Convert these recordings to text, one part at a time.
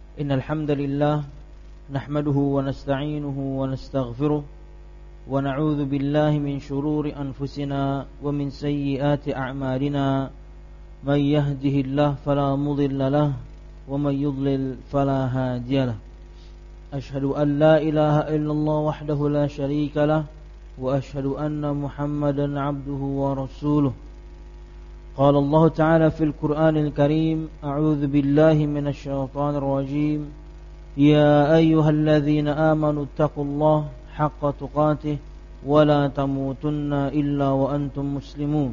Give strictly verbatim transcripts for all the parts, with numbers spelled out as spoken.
Innal hamdalillah nahmaduhu wa nasta'inuhu wa nastaghfiruh wa na'udzu billahi min shururi anfusina wa min sayyiati a'malina may yahdihillahu fala mudilla lahu wa may yudlil fala hadiya lahu. Ashhadu an la ilaha illallah wahdahu la syarika lahu wa ashhadu anna Muhammadan 'abduhu wa rasuluh. قال الله تعالى في القرآن الكريم أعوذ بالله من الشيطان الرجيم يا أيها الذين آمنوا اتقوا الله حق تقاته ولا تموتن إلا وأنتم مسلمون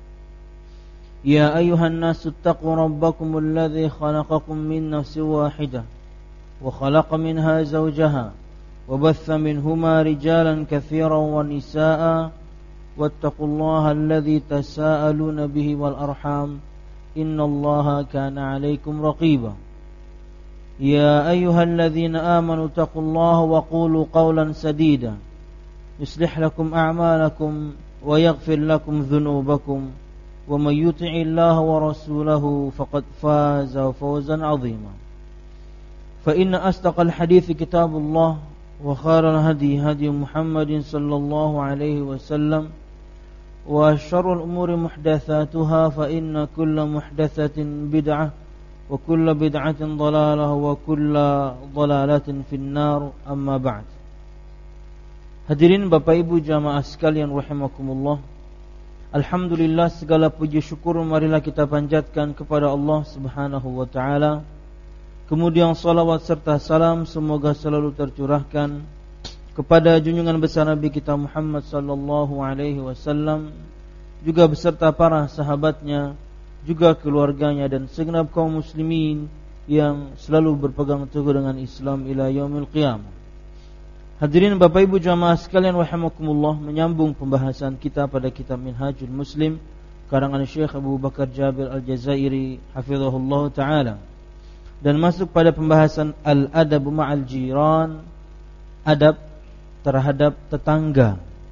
يا أيها الناس اتقوا ربكم الذي خلقكم من نفس واحدة وخلق منها زوجها وبث منهما رجالا كثيرا ونساء واتقوا الله الذي تساءلون به والأرحام إن الله كان عليكم رقيبا يا أيها الذين آمنوا اتقوا الله وقولوا قولا سديدا يصلح لكم أعمالكم ويغفر لكم ذنوبكم ومن يطع الله ورسوله فقد فاز فوزا عظيما فإن أصدق الحديث كتاب الله وخير الهدي هدي محمد صلى الله عليه وسلم وشر الأمور محدثاتها فإن كل محدثة بدعة وكل بدعة ضلالة وكل ضلالة في النار أما بعد. Hadirin Bapak Ibu jamaah sekalian rahimakumullah. Alhamdulillah, segala puji syukur marilah kita panjatkan kepada Allah Subhanahu wa taala. Kemudian salawat serta salam semoga selalu tercurahkan kepada junjungan besar Nabi kita Muhammad sallallahu alaihi wasallam, juga beserta para sahabatnya, juga keluarganya dan segenap kaum muslimin yang selalu berpegang teguh dengan Islam ila yaumil qiyamah. Hadirin Bapak Ibu jamaah sekalian rahimakumullah, menyambung pembahasan kita pada kitab Minhajul Muslim karangan Syekh Abu Bakar Jabir Al-Jazairi hafizahullah taala, dan masuk pada pembahasan al-adab ma'al jiran, adab terhadap tetangga.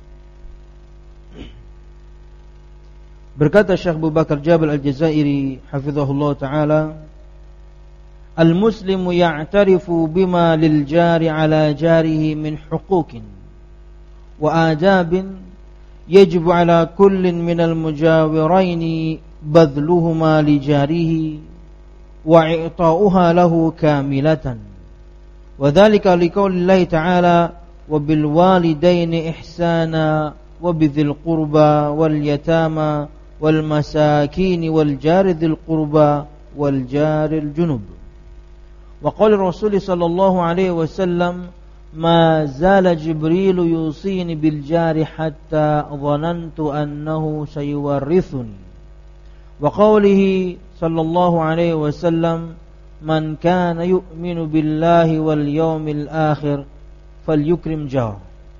Berkata Syekh Abu Bakar Jabir Al-Jazairi hafizahullah taala, al-muslimu ya'tarifu bima lil jari ala jarihi min huquqin wa adabin yajibu ala kullin minal mujawiraini badluhuma li jarihi wa i'ta'uha lahu kamilatan wa dhalika liqaulillahi ta'ala wa bil walidaini ihsana wa bidzil qurba wal yatama wal masakin wal jari dzil qurba wal jaril junub. Wa qala Rasul sallallahu alaihi wasallam ma zala Jibril yusini bil jari hatta dhanantu annahu sayuwarrithuni. Wa qawlihi sallallahu alaihi wasallam man kana yu'minu billahi wal yawmil akhir falyukrim jar.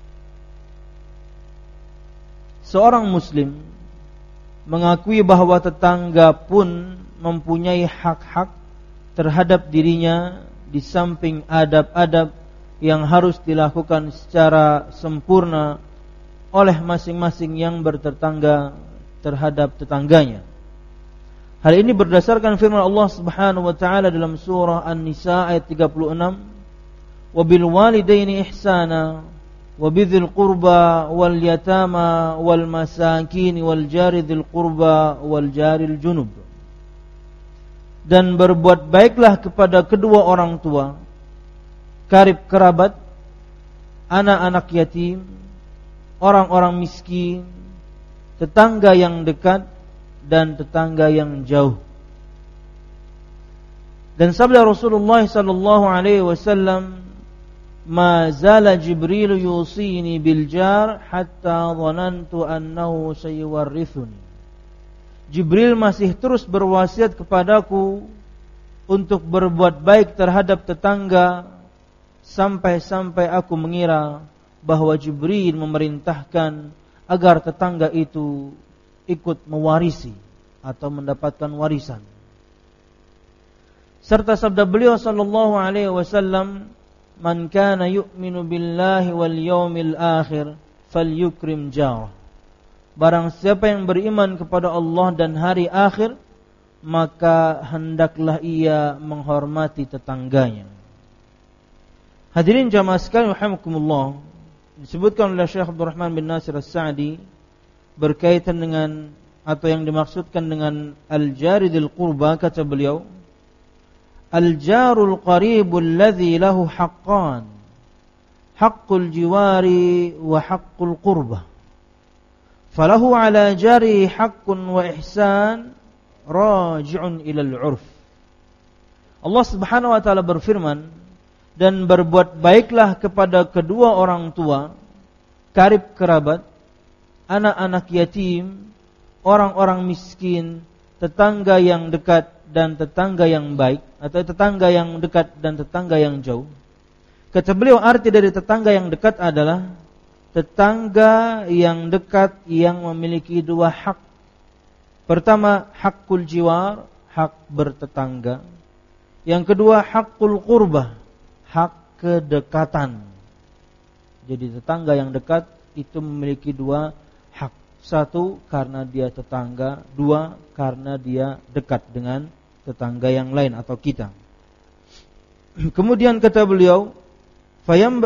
Seorang muslim mengakui bahwa tetangga pun mempunyai hak-hak terhadap dirinya di samping adab-adab yang harus dilakukan secara sempurna oleh masing-masing yang bertetangga terhadap tetangganya. Hal ini berdasarkan firman Allah Subhanahu wa taala dalam surah An-Nisa ayat tiga puluh enam, wabil walidaini ihsana wa bidzil qurba wal yatama wal masakin wal jari dzil qurba wal jaril junub. Dan berbuat baiklah kepada kedua orang tua, karib kerabat, anak-anak yatim, orang-orang miskin, tetangga yang dekat dan tetangga yang jauh. Dan sabda Rasulullah sallallahu alaihi wasallam, ma zala Jibril yusini bil jar hatta dhanantu annahu sayuwarrithuni. Jibril masih terus berwasiat kepadaku untuk berbuat baik terhadap tetangga sampai-sampai aku mengira bahwa Jibril memerintahkan agar tetangga itu ikut mewarisi atau mendapatkan warisan. Serta sabda beliau sallallahu alaihi wasallam, man kana yu'minu billahi wal yawmil akhir falyukrim jarah. Barang siapa yang beriman kepada Allah dan hari akhir, maka hendaklah ia menghormati tetangganya. Hadirin jamaah sekalian rahimakumullah, disebutkan oleh Syekh Abdul Rahman bin Nasir As-Sa'di berkaitan dengan atau yang dimaksudkan dengan al-jaridil qurba, kata beliau, al-jarul qaribul ladzi lahu haqqan, haqqul jiwari wa haqqul qurba, falahu ala jari haqqun wa ihsan raji'un ila al-'urf. Allah Subhanahu wa taala berfirman, dan berbuat baiklah kepada kedua orang tua, karib kerabat, anak-anak yatim, orang-orang miskin, tetangga yang dekat dan tetangga yang baik, atau tetangga yang dekat dan tetangga yang jauh. Kata beliau, arti dari tetangga yang dekat adalah tetangga yang dekat yang memiliki dua hak. Pertama, hakul jiwar, hak bertetangga. Yang kedua, hakul qurbah, hak kedekatan. Jadi tetangga yang dekat itu memiliki dua hak. Satu, karena dia tetangga. Dua, karena dia dekat dengan tetangga yang lain atau kita. Kemudian kata beliau, fayam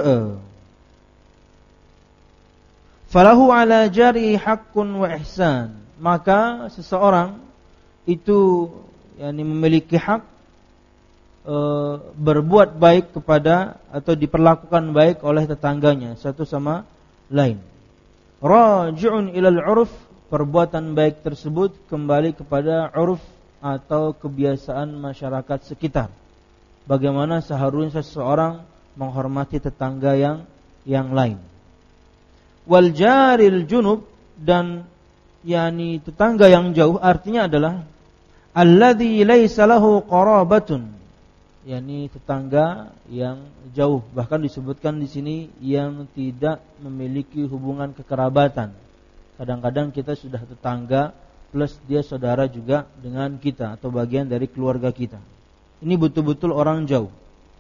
falahu ala jari haqqun wa ihsan. Maka seseorang itu yakni memiliki hak e, berbuat baik kepada atau diperlakukan baik oleh tetangganya satu sama lain. Raji'un ilal 'urf, perbuatan baik tersebut kembali kepada 'urf atau kebiasaan masyarakat sekitar. Bagaimana seharusnya seseorang menghormati tetangga yang yang lain. Wal jaril junub, dan yakni tetangga yang jauh artinya adalah alladzi laisa lahu qarabatun, yakni tetangga yang jauh, bahkan disebutkan di sini yang tidak memiliki hubungan kekerabatan. Kadang-kadang kita sudah tetangga plus dia saudara juga dengan kita atau bagian dari keluarga kita. Ini betul-betul orang jauh.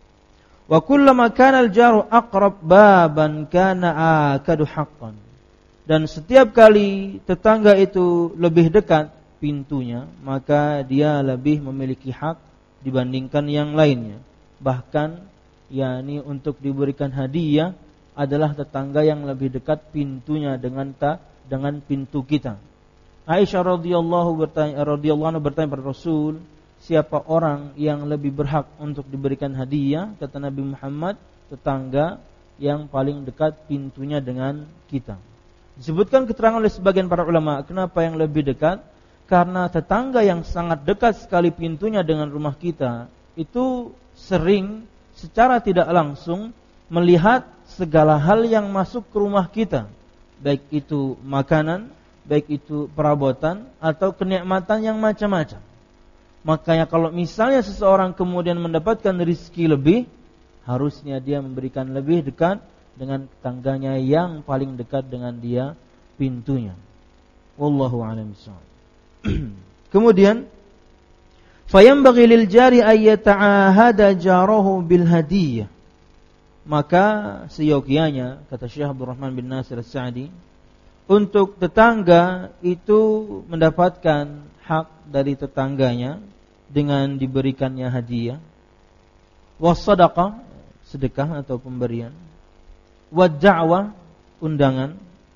Wa kullama kana al-jaru aqrab baban kana akadu haqqan. Dan setiap kali tetangga itu lebih dekat pintunya, maka dia lebih memiliki hak dibandingkan yang lainnya. Bahkan yakni untuk diberikan hadiah adalah tetangga yang lebih dekat pintunya dengan ta, dengan pintu kita. Aisyah radhiyallahu bertanya radhiyallahu anha bertanya kepada Rasul, siapa orang yang lebih berhak untuk diberikan hadiah? Kata Nabi Muhammad, tetangga yang paling dekat pintunya dengan kita. Disebutkan keterangan oleh sebagian para ulama, kenapa yang lebih dekat? Karena tetangga yang sangat dekat sekali pintunya dengan rumah kita itu sering secara tidak langsung melihat segala hal yang masuk ke rumah kita, baik itu makanan, baik itu perabotan atau kenikmatan yang macam-macam. Makanya kalau misalnya seseorang kemudian mendapatkan rezeki lebih, harusnya dia memberikan lebih dekat dengan tetangganya yang paling dekat dengan dia pintunya. Wallahu a'lam bishawab. Kemudian fayambaghi lil jari ay yata'ahada jarahu bil hadiyah. Maka seyogianya, kata Syekh Abdul Rahman bin Nasir As-Sa'di, untuk tetangga itu mendapatkan hak dari tetangganya dengan diberikannya hadiah, was-shadaqah, sedekah atau pemberian, wad-da'wah, undangan.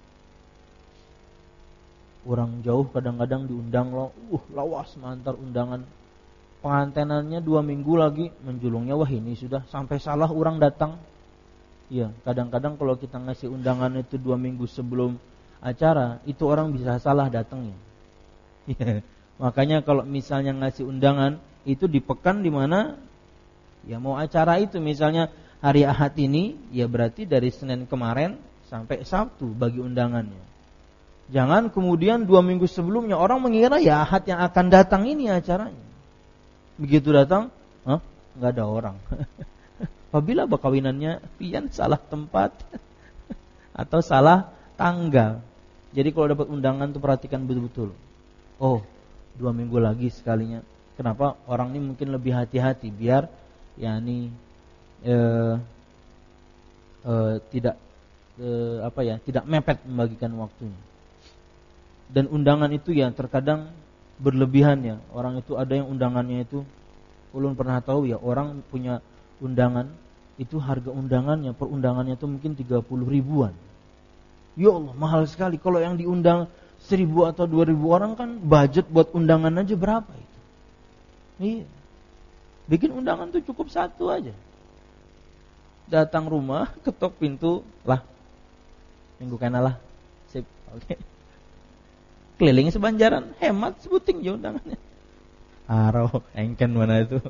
Orang jauh kadang-kadang diundang loh, uh lawas mengantar undangan. Pengantenannya dua minggu lagi menjulungnya, wah ini sudah sampai salah orang datang. Ya, kadang-kadang kalau kita ngasih undangan itu dua minggu sebelum acara, itu orang bisa salah datangnya. Ya, makanya kalau misalnya ngasih undangan itu di pekan di mana ya mau acara itu, misalnya hari Ahad ini, ya berarti dari Senin kemarin sampai Sabtu bagi undangannya. Jangan kemudian dua minggu sebelumnya orang mengira ya Ahad yang akan datang ini acaranya. Begitu datang, hah? Nggak ada orang. Apabila berkawinannya pian salah tempat atau salah tanggal. Jadi kalau dapat undangan tuh perhatikan betul-betul. Oh, dua minggu lagi sekalinya. Kenapa orang ini mungkin lebih hati-hati biar yakni eh, eh, tidak eh, apa ya, tidak mepet membagikan waktunya. Dan undangan itu ya terkadang berlebihan ya. Orang itu ada yang undangannya itu, ulun pernah tahu ya, orang punya undangan itu harga undangannya, per undangannya itu mungkin tiga puluh ribuan. Ya Allah, mahal sekali. Kalau yang diundang seribu atau dua ribu orang kan budget buat undangan aja berapa itu? Iya. Bikin undangan tuh cukup satu aja. Datang rumah, ketok pintu, lah. Minggu kana lah. Sip. Oke. Okay. Keliling sebanjaran, hemat sebuting aja undangannya. Aro, engken mana itu?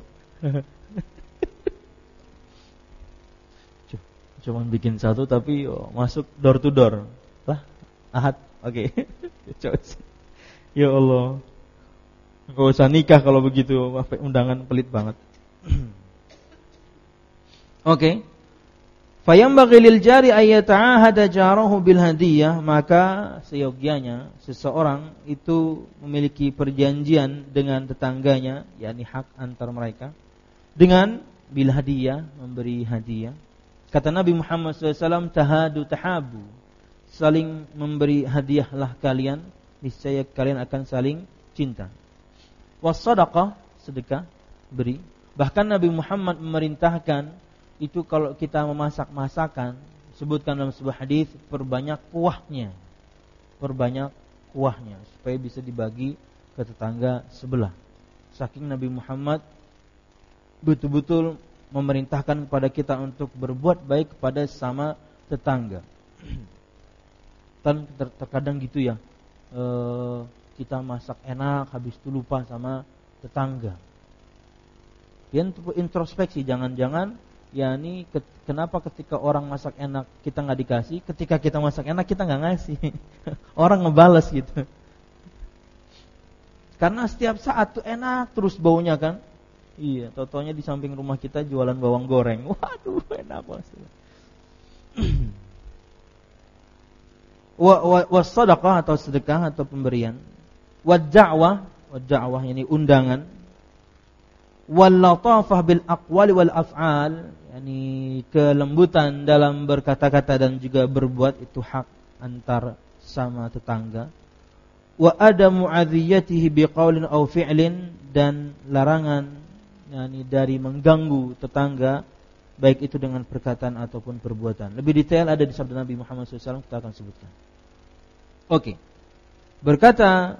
Cuman bikin satu tapi oh, masuk door to door. Lah, Ahad. Oke. Okay. Ya Allah. Enggak usah nikah kalau begitu, undangan pelit banget. Oke. Okay. Fayambaghi lil jari ay yata'ahada jarahu bil hadiyah, maka seyogyanya seseorang itu memiliki perjanjian dengan tetangganya, yakni hak antar mereka, dengan bil hadiyah, memberi hadiah. Kata Nabi Muhammad shallallahu alaihi wasallam, tahadu tahabu, saling memberi hadiahlah kalian, niscaya kalian akan saling cinta. Was-sadaqah, sedekah, beri. Bahkan Nabi Muhammad memerintahkan itu kalau kita memasak masakan, sebutkan dalam sebuah hadis, perbanyak kuahnya, perbanyak kuahnya supaya bisa dibagi ke tetangga sebelah. Saking Nabi Muhammad betul-betul memerintahkan kepada kita untuk berbuat baik kepada sama tetangga. Dan terkadang gitu ya, e, kita masak enak, habis itu lupa sama tetangga. Dia introspeksi, jangan-jangan ya ini kenapa ketika orang masak enak kita nggak dikasih, ketika kita masak enak kita nggak ngasih. Orang ngebales gitu. Karena setiap saat tuh enak terus baunya kan. Iya, totonya di samping rumah kita jualan bawang goreng. Waduh, enak banget. Wa wa was-sadaqah atau sedekah atau pemberian. Wa da'wah, wa da'wah ini undangan. Wal latafah bil aqwali wal af'al, yakni kelembutan dalam berkata-kata dan juga berbuat, itu hak antar sama tetangga. Wa adamu adhiyatihi biqaulin aw fi'lin, dan larangan yakni dari mengganggu tetangga baik itu dengan perkataan ataupun perbuatan. Lebih detail ada di sabda Nabi Muhammad shallallahu alaihi wasallam, kita akan sebutkan. Oke. Berkata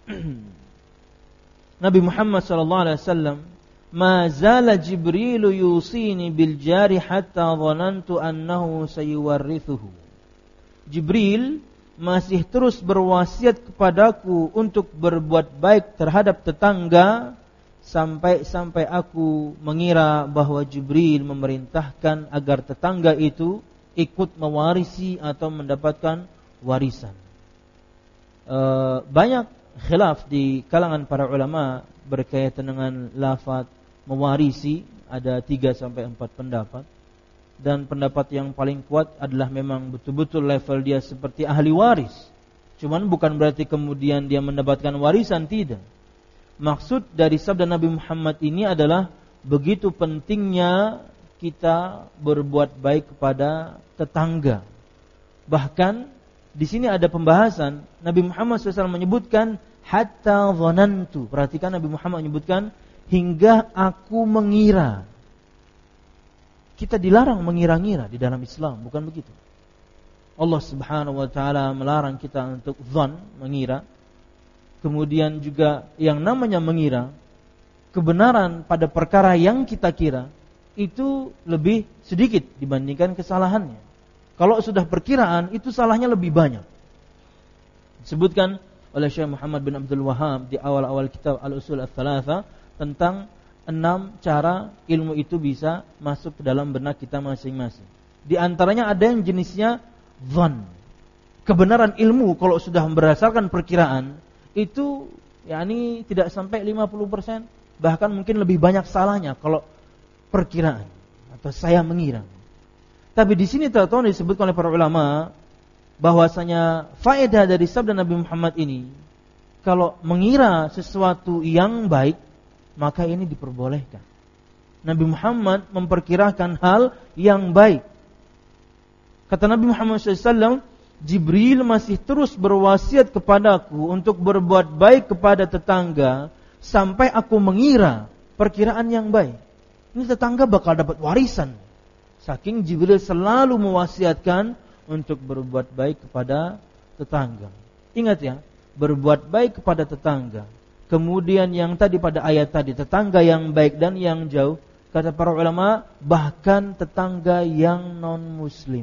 Nabi Muhammad sallallahu alaihi wasallam, "Ma zala Jibril yusini bil jari hatta dhanantu annahu sayuwarrithuhu." Jibril masih terus berwasiat kepadaku untuk berbuat baik terhadap tetangga sampai-sampai aku mengira bahwa Jibril memerintahkan agar tetangga itu ikut mewarisi atau mendapatkan warisan. E, banyak khilaf di kalangan para ulama berkaitan dengan lafaz mewarisi, ada tiga sampai empat pendapat. Dan pendapat yang paling kuat adalah memang betul-betul level dia seperti ahli waris. Cuman bukan berarti kemudian dia mendapatkan warisan, tidak. Maksud dari sabda Nabi Muhammad ini adalah begitu pentingnya kita berbuat baik kepada tetangga. Bahkan di sini ada pembahasan, Nabi Muhammad shallallahu alaihi wasallam menyebutkan hatta dhanantu. Perhatikan, Nabi Muhammad menyebutkan hingga aku mengira. Kita dilarang mengira-ngira di dalam Islam, bukan begitu. Allah Subhanahu wa taala melarang kita untuk dzan, mengira. Kemudian juga yang namanya mengira, kebenaran pada perkara yang kita kira itu lebih sedikit dibandingkan kesalahannya. Kalau sudah perkiraan, itu salahnya lebih banyak. Disebutkan oleh Syekh Muhammad bin Abdul Wahhab di awal-awal kitab Al-Usul Ats-Tsalatsa tentang enam cara ilmu itu bisa masuk ke dalam benak kita masing-masing. Di antaranya ada yang jenisnya dzan. Kebenaran ilmu kalau sudah berdasarkan perkiraan itu yakni tidak sampai lima puluh persen, bahkan mungkin lebih banyak salahnya kalau perkiraan atau saya mengira. Tapi di sini teman-teman disebutkan oleh para ulama bahwasanya faedah dari sabda Nabi Muhammad ini, kalau mengira sesuatu yang baik maka ini diperbolehkan. Nabi Muhammad memperkirakan hal yang baik. Kata Nabi Muhammad shallallahu alaihi wasallam, Jibril masih terus berwasiat kepadaku untuk berbuat baik kepada tetangga sampai aku mengira perkiraan yang baik. Ini tetangga bakal dapat warisan. Saking Jibril selalu mewasiatkan untuk berbuat baik kepada tetangga. Ingat ya, berbuat baik kepada tetangga. Kemudian yang tadi pada ayat tadi, tetangga yang baik dan yang jauh, kata para ulama, bahkan tetangga yang non-muslim.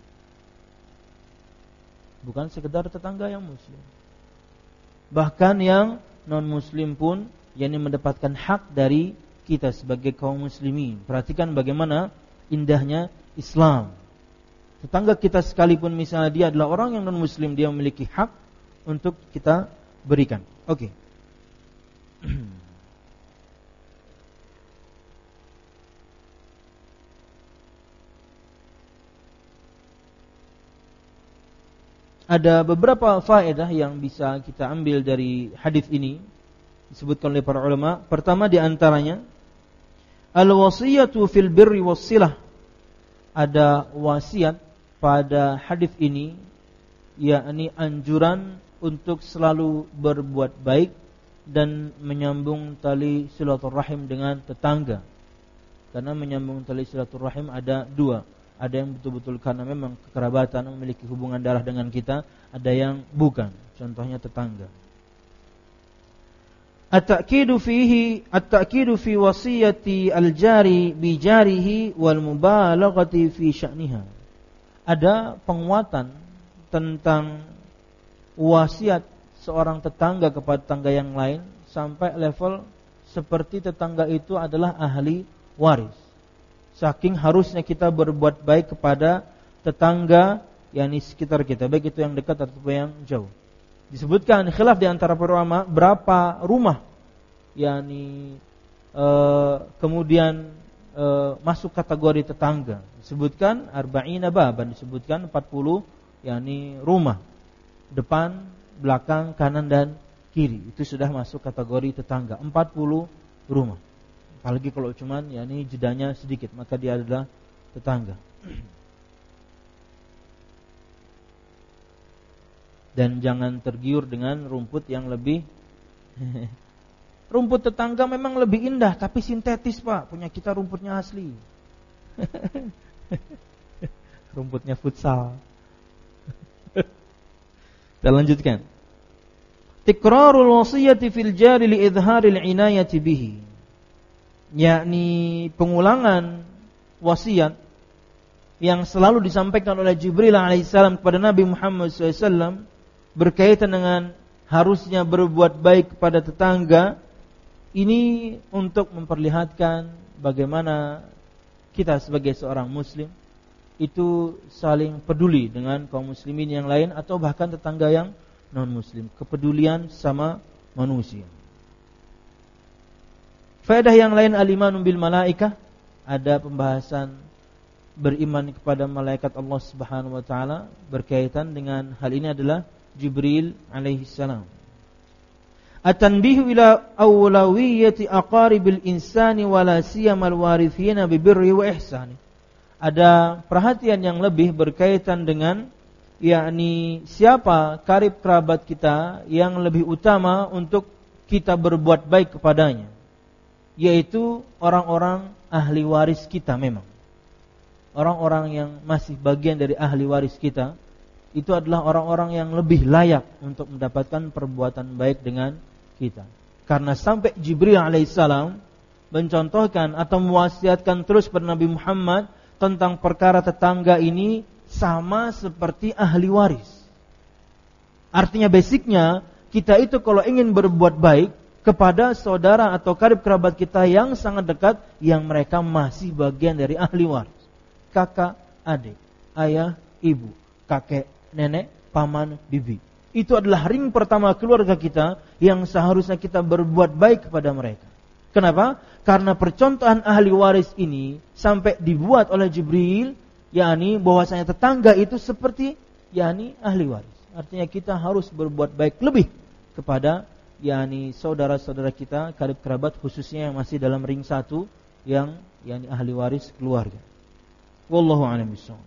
Bukan sekedar tetangga yang muslim. Bahkan yang non-muslim pun yakni mendapatkan hak dari kita sebagai kaum muslimin. Perhatikan bagaimana indahnya Islam. Tetangga kita sekalipun misalnya dia adalah orang yang non-muslim, dia memiliki hak untuk kita berikan. Oke. Okay. Ada beberapa faedah yang bisa kita ambil dari hadis ini disebutkan oleh para ulama. Pertama di antaranya al-wasiyatu fil birri was-silah. Ada wasiat pada hadis ini, yakni anjuran untuk selalu berbuat baik dan menyambung tali silaturahim dengan tetangga. Karena menyambung tali silaturahim ada dua. Ada yang betul-betul karena memang kekerabatan, memiliki hubungan darah dengan kita, ada yang bukan. Contohnya tetangga. At-ta'kidu fihi at-ta'kidu fi wasiyati al-jari bi jarihi wal mubalaghati fi sya'niha. Ada penguatan tentang wasiat seorang tetangga kepada tetangga yang lain sampai level seperti tetangga itu adalah ahli waris. Saking harusnya kita berbuat baik kepada tetangga yang di sekitar kita, baik itu yang dekat ataupun yang jauh. Disebutkan khilaf di antara para ulama berapa rumah yakni e, kemudian e, masuk kategori tetangga. Disebutkan arba'ina baban, disebutkan empat puluh yakni rumah. Depan, belakang, kanan dan kiri. Itu sudah masuk kategori tetangga, empat puluh rumah. Apalagi kalau cuman yakni jedanya sedikit, maka dia adalah tetangga. Dan jangan tergiur dengan rumput yang lebih rumput tetangga memang lebih indah, tapi sintetis Pak. Punya kita rumputnya asli. Rumputnya futsal. Kita lanjutkan. Tikrarul wasiyati fil jari li idharil inayati bihi. Yakni pengulangan wasiat yang selalu disampaikan oleh Jibril alaihissalam kepada Nabi Muhammad shallallahu alaihi wasallam berkaitan dengan harusnya berbuat baik kepada tetangga. Ini untuk memperlihatkan bagaimana kita sebagai seorang muslim itu saling peduli dengan kaum muslimin yang lain atau bahkan tetangga yang non muslim. Kepedulian sama manusia. Faedah yang lain al-imanu bil malaikah, ada pembahasan beriman kepada malaikat Allah Subhanahu wa taala. Berkaitan dengan hal ini adalah Jibril alaihi salam. At-tanbihu ila awlawiyyati aqaribil insani wala siyamal warithina bi birri wa ihsani. Ada perhatian yang lebih berkaitan dengan yakni siapa karib kerabat kita yang lebih utama untuk kita berbuat baik kepadanya, yaitu orang-orang ahli waris kita. Memang orang-orang yang masih bagian dari ahli waris kita itu adalah orang-orang yang lebih layak untuk mendapatkan perbuatan baik dengan kita. Karena sampai Jibril alaihissalam mencontohkan atau mewasiatkan terus kepada Nabi Muhammad tentang perkara tetangga ini sama seperti ahli waris. Artinya basicnya kita itu kalau ingin berbuat baik kepada saudara atau karib kerabat kita yang sangat dekat, yang mereka masih bagian dari ahli waris. Kakak, adik, ayah, ibu, kakek, nenek, paman, bibi. Itu adalah ring pertama keluarga kita yang seharusnya kita berbuat baik kepada mereka. Kenapa? Karena percontohan ahli waris ini sampai dibuat oleh Jibril, yakni bahwasanya tetangga itu seperti yakni ahli waris. Artinya kita harus berbuat baik lebih kepada yakni saudara-saudara kita, karib kerabat, khususnya yang masih dalam ring satu, yang yakni ahli waris keluarga. Wallahu a'lam bishawab.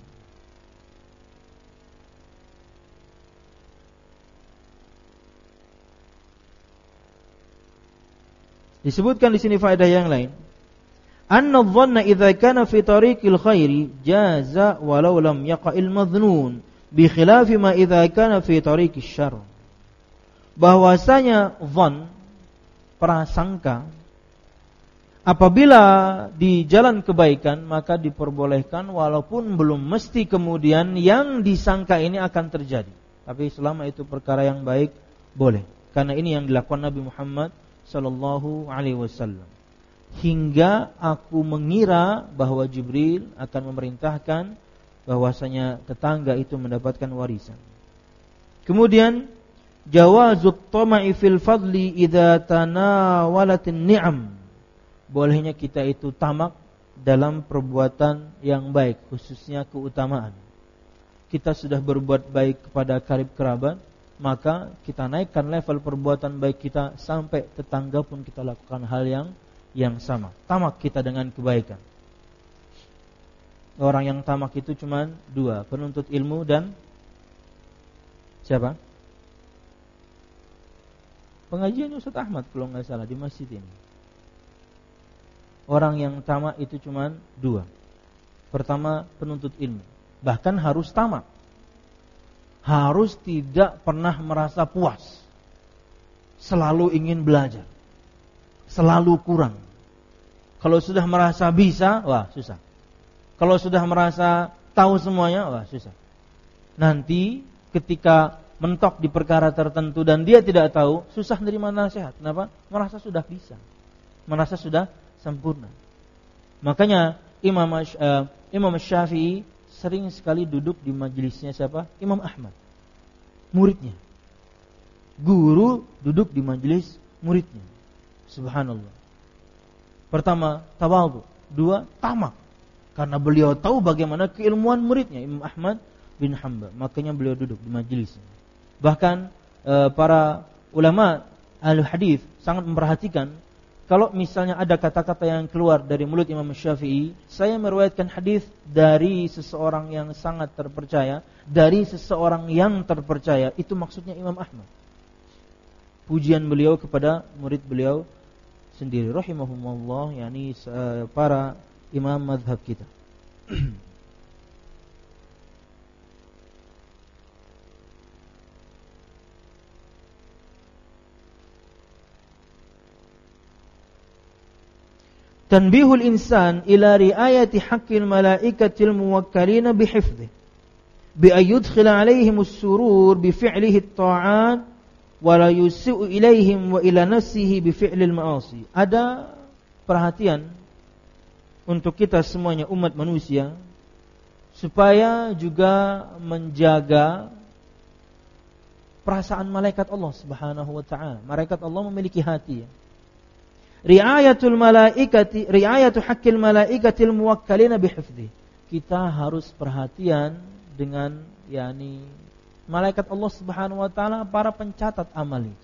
Disebutkan di sini faedah yang lain. anna adh-dhanna idza kana fi tariqil khairi jaza walau lam yaqa'il madhnun bi khilafi ma idza kana fi tariqish syarr. Bahwasanya dhann, prasangka, apabila di jalan kebaikan maka diperbolehkan walaupun belum mesti kemudian yang disangka ini akan terjadi. Tapi selama itu perkara yang baik boleh. Karena ini yang dilakukan Nabi Muhammad sallallahu alaihi wasallam. Hingga aku mengira bahwa Jibril akan memerintahkan bahwasanya tetangga itu mendapatkan warisan. Kemudian jawazut tama'i fil fadli idza tanawalatin ni'am. Bolehnya kita itu tamak dalam perbuatan yang baik, khususnya keutamaan. Kita sudah berbuat baik kepada karib kerabat, maka kita naikkan level perbuatan baik kita sampai tetangga pun kita lakukan hal yang yang sama. Tamak kita dengan kebaikan. Orang yang tamak itu cuma dua, penuntut ilmu dan siapa? Pengajian Ustaz Ahmad kalau nggak salah di masjid ini. Orang yang tamak itu cuma dua. Pertama, penuntut ilmu. Bahkan harus tamak. Harus tidak pernah merasa puas. Selalu ingin belajar. Selalu kurang. Kalau sudah merasa bisa, wah susah. Kalau sudah merasa tahu semuanya, wah susah. Nanti ketika mentok di perkara tertentu dan dia tidak tahu, susah menerima nasihat. Kenapa? Merasa sudah bisa, merasa sudah sempurna. Makanya Imam uh, Imam Syafi'i sering sekali duduk di majelisnya siapa? Imam Ahmad, muridnya. Guru duduk di majelis muridnya. Subhanallah. Pertama, tawadhu. Dua, tamak. Karena beliau tahu bagaimana keilmuan muridnya Imam Ahmad bin Hanbal. Makanya beliau duduk di majelisnya. Bahkan e, para ulama al-hadis sangat memperhatikan kalau misalnya ada kata-kata yang keluar dari mulut Imam Syafi'i, saya meriwayatkan hadis dari seseorang yang sangat terpercaya, dari seseorang yang terpercaya, itu maksudnya Imam Ahmad. Pujian beliau kepada murid beliau sendiri, rahimahumullah, yakni e, para imam mazhab kita. Tanbihul insan ila riayati haqqil malaikatil muwakkalina bihifdhi bi ayyudkhila alaihim as-surur bi fi'lihi at-ta'at wa la yusi'u ilaihim wa ila nafsihi bi fi'lil ma'asi. Ada perhatian untuk kita semuanya umat manusia supaya juga menjaga perasaan malaikat Allah Subhanahu wa taala. Malaikat Allah memiliki hati. Riayatul malaikati, riayatu haqqil malaikatil muwakkalina bihifdhi. Kita harus perhatian dengan yakni malaikat Allah Subhanahu wa taala, para pencatat amal itu.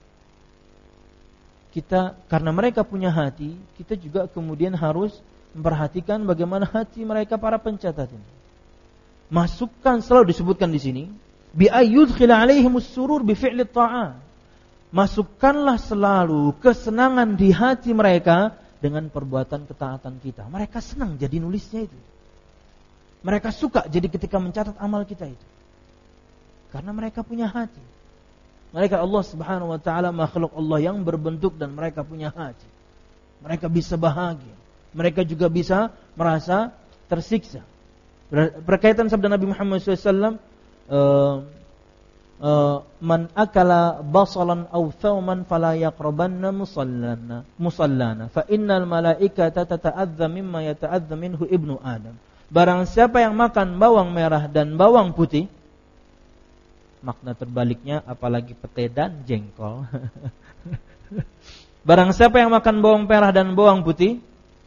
Kita karena mereka punya hati, kita juga kemudian harus memperhatikan bagaimana hati mereka para pencatat ini. Masukkan, selalu disebutkan di sini, bi ayyudkhila alaihimus surur bi fi'li ta'at. Masukkanlah selalu kesenangan di hati mereka dengan perbuatan ketaatan kita. Mereka senang jadi nulisnya itu. Mereka suka jadi ketika mencatat amal kita itu. Karena mereka punya hati. Mereka Allah Subhanahu wa taala makhluk Allah yang berbentuk dan mereka punya hati. Mereka bisa bahagia. Mereka juga bisa merasa tersiksa. Berkaitan sabda Nabi Muhammad shallallahu alaihi wasallam, uh, Uh, man akala basalan aw thawman fala yaqrabanna musallana musallana fa innal malaikata tata'adza mimma yata'adza minhu ibnu adam. Barang siapa yang makan bawang merah dan bawang putih, makna terbaliknya apalagi pete dan jengkol. Barang siapa yang makan bawang merah dan bawang putih,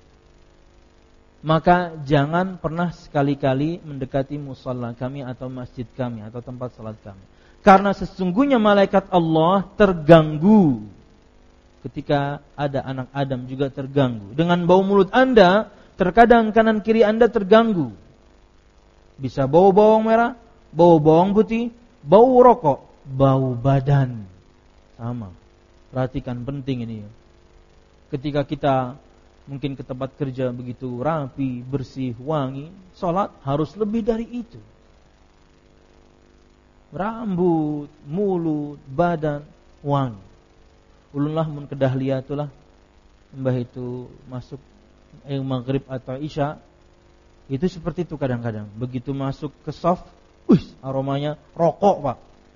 maka jangan pernah sekali-kali mendekati musalla kami atau masjid kami atau tempat salat kami. Karena sesungguhnya malaikat Allah terganggu ketika ada anak Adam juga terganggu. Dengan bau mulut Anda, terkadang kanan kiri Anda terganggu. Bisa bau bawang merah, bau bawang putih, bau rokok, bau badan. Sama. Perhatikan, penting ini. Ketika kita mungkin ke tempat kerja begitu rapi, bersih, wangi, salat harus lebih dari itu. Rambut, mulut, badan wangi. Ulunlah mun kedah liatulah mbah itu masuk eh, maghrib atau isya, itu seperti itu kadang-kadang. Begitu masuk ke soft, wih, aromanya rokok, Pak.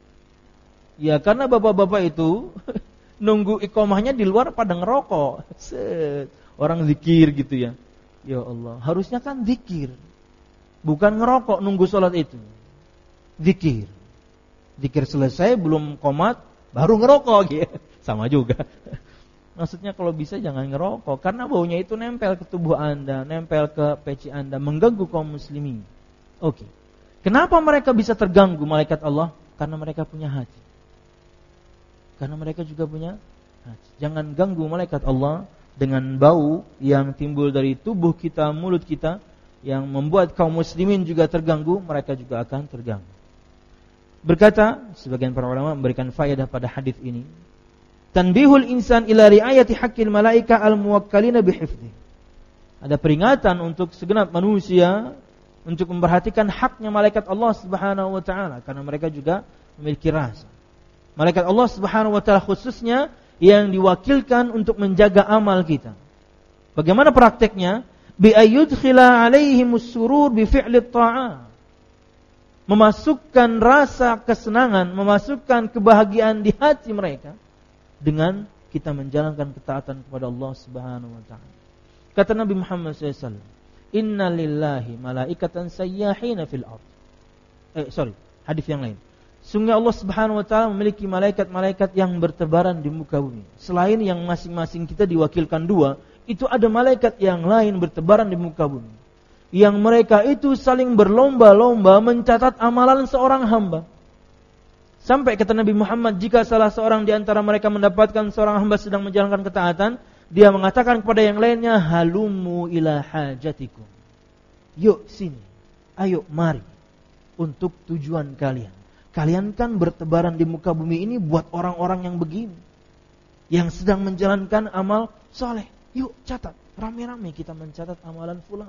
Ya karena bapak-bapak itu nunggu iqomahnya di luar pada ngerokok. Set. Orang zikir gitu ya. Ya Allah, harusnya kan zikir. Bukan ngerokok nunggu sholat itu. Zikir. Zikir selesai belum qomat baru ngerokok gitu. Sama juga. Maksudnya kalau bisa jangan ngerokok karena baunya itu nempel ke tubuh Anda, nempel ke peci Anda, mengganggu kaum muslimin. Oke. Okay. Kenapa mereka bisa terganggu malaikat Allah? Karena mereka punya hati. Karena mereka juga punya hati. Jangan ganggu malaikat Allah dengan bau yang timbul dari tubuh kita, mulut kita, yang membuat kaum muslimin juga terganggu, mereka juga akan terganggu. Berkata sebagian para ulama memberikan faedah pada hadis ini, tanbihul insan ila riayati haqqil malaika al-muwakkalina bihifdhi. Ada peringatan untuk segenap manusia untuk memperhatikan haknya malaikat Allah Subhanahu wa taala karena mereka juga memiliki rasa. Malaikat Allah Subhanahu wa taala khususnya yang diwakilkan untuk menjaga amal kita. Bagaimana prakteknya? Bi ayyudkhila alaihimus surur bi fi'li ta'ah. Memasukkan rasa kesenangan, memasukkan kebahagiaan di hati mereka dengan kita menjalankan ketaatan kepada Allah Subhanahu wa taala. Kata Nabi Muhammad sallallahu alaihi wasallam, "Inna lillahi malaikatan sayyahina fil ardh." Eh, sorry, hadis yang lain. Sungguh Allah Subhanahu wa taala memiliki malaikat-malaikat yang bertebaran di muka bumi. Selain yang masing-masing kita diwakilkan dua, itu ada malaikat yang lain bertebaran di muka bumi. Yang mereka itu saling berlomba-lomba mencatat amalan seorang hamba. Sampai kata Nabi Muhammad, jika salah seorang di antara mereka mendapatkan seorang hamba sedang menjalankan ketaatan, dia mengatakan kepada yang lainnya, "Halumu ila hajatikum." Yuk sini, ayo mari untuk tujuan kalian. Kalian kan bertebaran di muka bumi ini buat orang-orang yang begini, yang sedang menjalankan amal soleh. Yuk catat, rame-rame kita mencatat amalan fulan.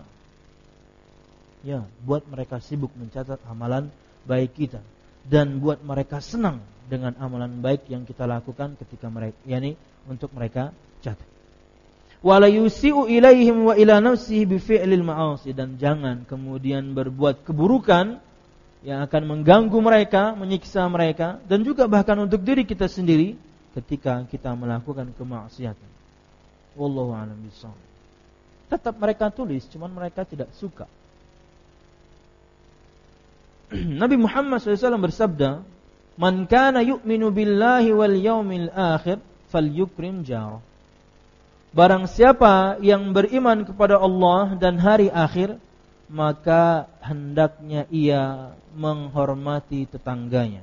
Ya, buat mereka sibuk mencatat amalan baik kita dan buat mereka senang dengan amalan baik yang kita lakukan ketika mereka, yakni untuk mereka catat. Wala yusi'u ilaihim wa ila nafsihi bi fi'lil ma'asi, dan jangan kemudian berbuat keburukan yang akan mengganggu mereka, menyiksa mereka, dan juga bahkan untuk diri kita sendiri ketika kita melakukan kemaksiatan. Wallahu a'lam bishawab. Tetap mereka tulis, cuman mereka tidak suka. Nabi Muhammad shallallahu alaihi wasallam bersabda, "Man kana yu'minu billahi wal yawmil akhir falyukrim jarah." Barang siapa yang beriman kepada Allah dan hari akhir, maka hendaknya ia menghormati tetangganya.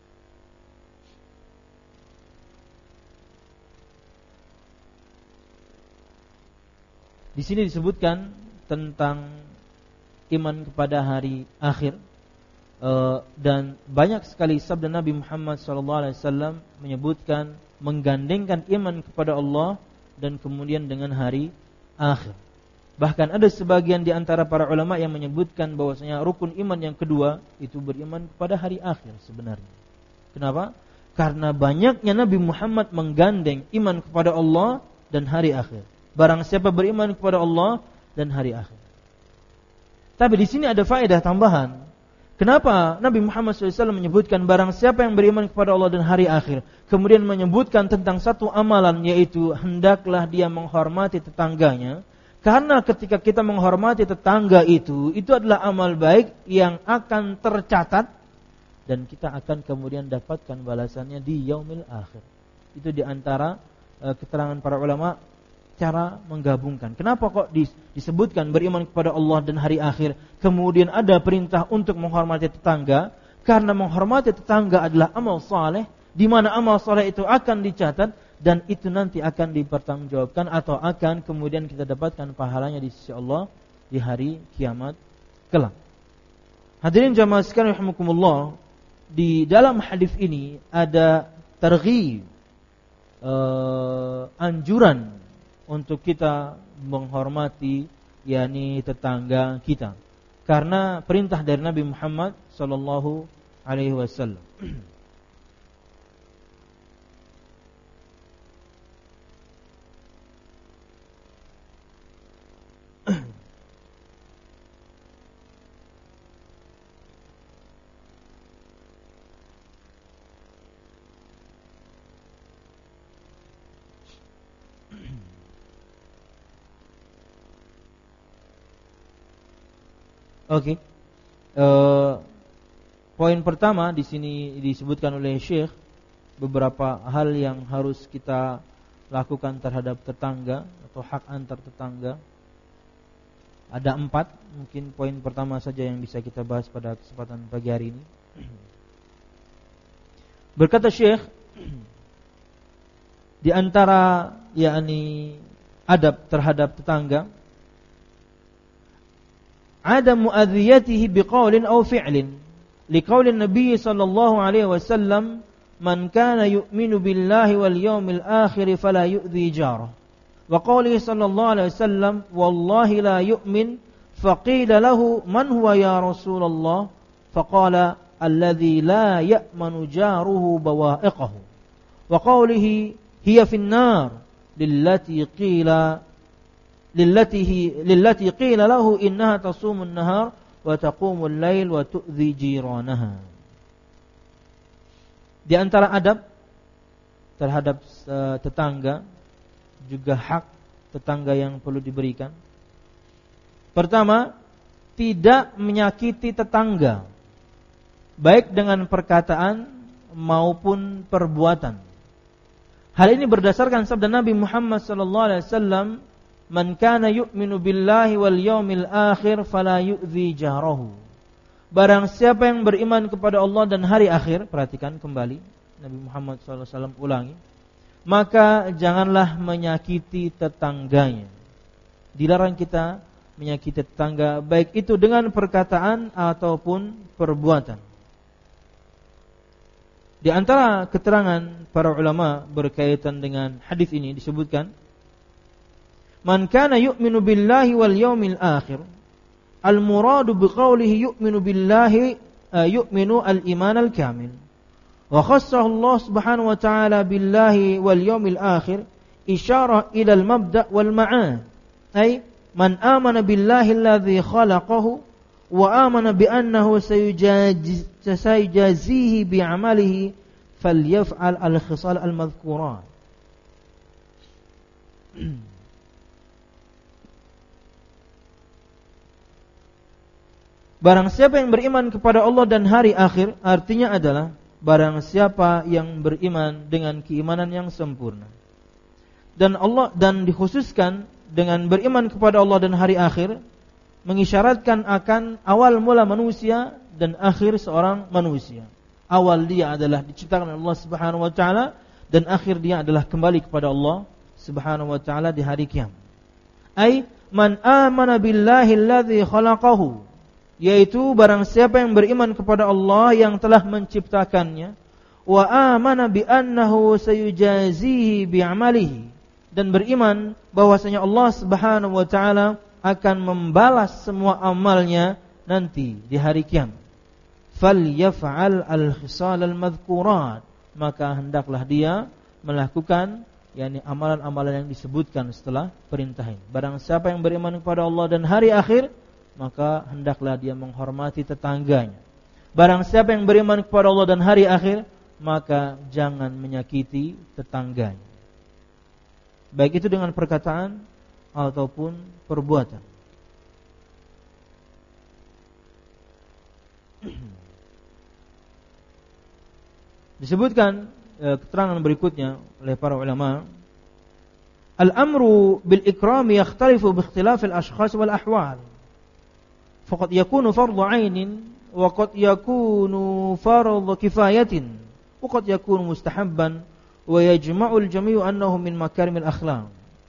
Di sini disebutkan tentang iman kepada hari akhir, dan banyak sekali sabda Nabi Muhammad sallallahu alaihi wasallam menyebutkan menggandengkan iman kepada Allah dan kemudian dengan hari akhir. Bahkan ada sebagian di antara para ulama yang menyebutkan bahwasanya rukun iman yang kedua itu beriman kepada hari akhir sebenarnya. Kenapa? Karena banyaknya Nabi Muhammad menggandeng iman kepada Allah dan hari akhir. Barang siapa beriman kepada Allah dan hari akhir. Tapi di sini ada faedah tambahan. Kenapa Nabi Muhammad shallallahu alaihi wasallam menyebutkan barang siapa yang beriman kepada Allah dan hari akhir, kemudian menyebutkan tentang satu amalan, yaitu hendaklah dia menghormati tetangganya. Karena ketika kita menghormati tetangga itu, itu adalah amal baik yang akan tercatat dan kita akan kemudian dapatkan balasannya di yaumil akhir. Itu di antara uh, keterangan para ulama cara menggabungkan. Kenapa kok disebutkan beriman kepada Allah dan hari akhir, kemudian ada perintah untuk menghormati tetangga? Karena menghormati tetangga adalah amal saleh, di mana amal saleh itu akan dicatat dan itu nanti akan dipertanggungjawabkan atau akan kemudian kita dapatkan pahalanya di sisi Allah di hari kiamat kelak. Hadirin jamaah sekalian rahimakumullah, di dalam hadis ini ada targhib, uh, anjuran untuk kita menghormati yakni tetangga kita, karena perintah dari Nabi Muhammad sallallahu alaihi wasallam. Oke, okay. uh, poin pertama di sini disebutkan oleh Syekh beberapa hal yang harus kita lakukan terhadap tetangga atau hak antar tetangga. Ada empat, mungkin poin pertama saja yang bisa kita bahas pada kesempatan pagi hari ini. Berkata Syekh, di antara yakni adab terhadap tetangga, عدم مؤذيته بقول أو فعل لقول النبي صلى الله عليه وسلم من كان يؤمن بالله واليوم الآخر فلا يؤذي جاره وقوله صلى الله عليه وسلم والله لا يؤمن فقيل له من هو يا رسول الله فقال الذي لا يأمن جاره بوائقه وقوله هي في النار للتي قيل lillati lillati qila lahu innaha tasumun nahar wa taqumul lail wa tu'dhi jiranaha. Di antara adab terhadap uh, tetangga, juga hak tetangga yang perlu diberikan. Pertama, tidak menyakiti tetangga, baik dengan perkataan maupun perbuatan. Hal ini berdasarkan sabda Nabi Muhammad sallallahu alaihi wasallam, man kana yu'minu billahi wal yawmil akhir fala yu'dhi jarahu. Barang siapa yang beriman kepada Allah dan hari akhir, perhatikan kembali Nabi Muhammad sallallahu alaihi wasallam ulangi, maka janganlah menyakiti tetangganya. Dilarang kita menyakiti tetangga, baik itu dengan perkataan ataupun perbuatan. Di antara keterangan para ulama berkaitan dengan hadis ini disebutkan, man kana yu'minu billahi wal yawmil akhir, al muradu biqaulihi yu'minu billahi uh, yu'minu al iman al kamil, wa khassahu Allah subhanahu wa ta'ala billahi wal yawmil akhir isyarah ila al mabda' wal ma'an, ay man amana billahi alladhi khalaqahu wa amana bi annahu sayujazihi bi amalihi falyaf'al al khisal al madhkuran. Barang siapa yang beriman kepada Allah dan hari akhir, artinya adalah barang siapa yang beriman dengan keimanan yang sempurna. Dan Allah, dan dikhususkan dengan beriman kepada Allah dan hari akhir, mengisyaratkan akan awal mula manusia dan akhir seorang manusia. Awal dia adalah diciptakan oleh Allah Subhanahu wa taala, dan akhir dia adalah kembali kepada Allah Subhanahu wa taala di hari kiamat. Ai man amana billahi alladzi khalaqahu, yaitu barang siapa yang beriman kepada Allah yang telah menciptakannya, wa amana bi annahu sayujazihi bi amalihi, dan beriman bahwasanya Allah Subhanahu wa taala akan membalas semua amalnya nanti di hari kiamat. Falyaf'al al-khisal al-madhkurat, maka hendaklah dia melakukan yakni amalan-amalan yang disebutkan setelah perintah ini. Barang siapa yang beriman kepada Allah dan hari akhir, maka hendaklah dia menghormati tetangganya. Barang siapa yang beriman kepada Allah dan hari akhir, maka jangan menyakiti tetangganya, baik itu dengan perkataan ataupun perbuatan. Disebutkan eh, keterangan berikutnya oleh para ulama, al-amru bil ikram yakhtalifu bi ikhtilaf al-ashkhas wal ahwal. Faqad yakunu fardhu 'ainin wa qad yakunu fardhu kifayatin wa qad yakunu mustahabban wa yajma'u al-jami'u annahu min makarimil akhlaq.